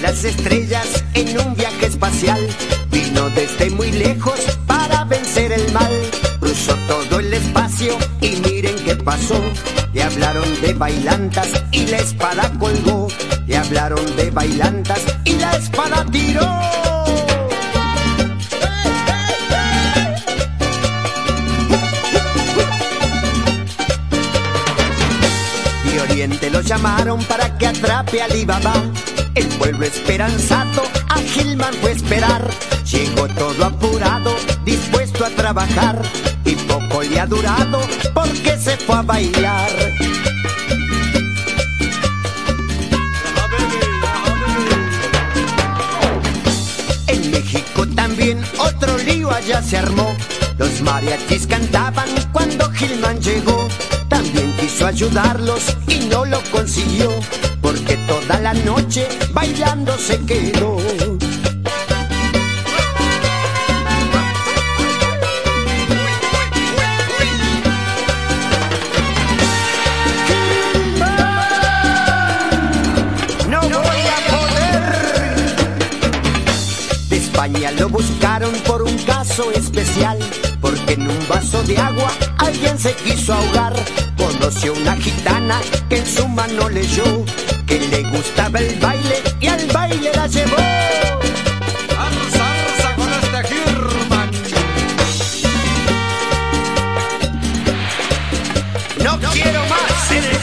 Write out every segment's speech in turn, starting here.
las estrellas en un viaje espacial. Vino desde muy lejos para vencer el mal. Cruzó todo el espacio y miren qué pasó. Le hablaron de bailantas y la espada colgó. Le hablaron de bailantas y la espada tiró. De Oriente lo llamaron para que atrape a Alibaba. El pueblo esperanzado a Gilman fue a esperar. Llegó todo apurado, dispuesto a trabajar. Y poco le ha durado porque se fue a bailar. En México también otro lío allá se armó. Los mariachis cantaban cuando Gilman llegó. También quiso ayudarlos y no lo consiguió, porque toda la noche bailando se quedó. ¡No voy a poder! De España lo buscaron por un caso especial, porque en un vaso de agua alguien se quiso ahogar. Conoció una gitana que en su mano leyó que le gustaba el baile y al baile la llevó. ¡Arza, arza con este Gilman! ¡No quiero más el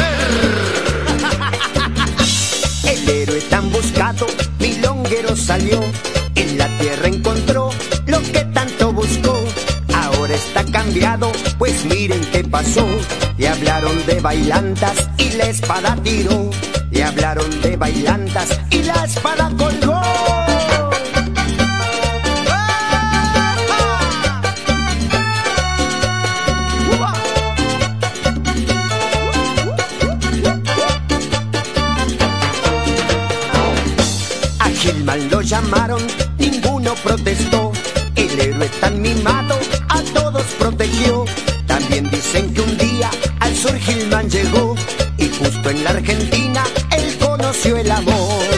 poder! El héroe tan buscado, milonguero salió. En la tierra encontró lo que tanto buscó. Ahora está cambiado, pues miren qué pasó. Le hablaron de bailantas y la espada tiró. Le hablaron de bailantas y la espada colgó. A Gilman lo llamaron, ninguno protestó. El héroe tan mimado a todos protegió. También dicen que un día al sur Gilman llegó y justo en la Argentina él conoció el amor.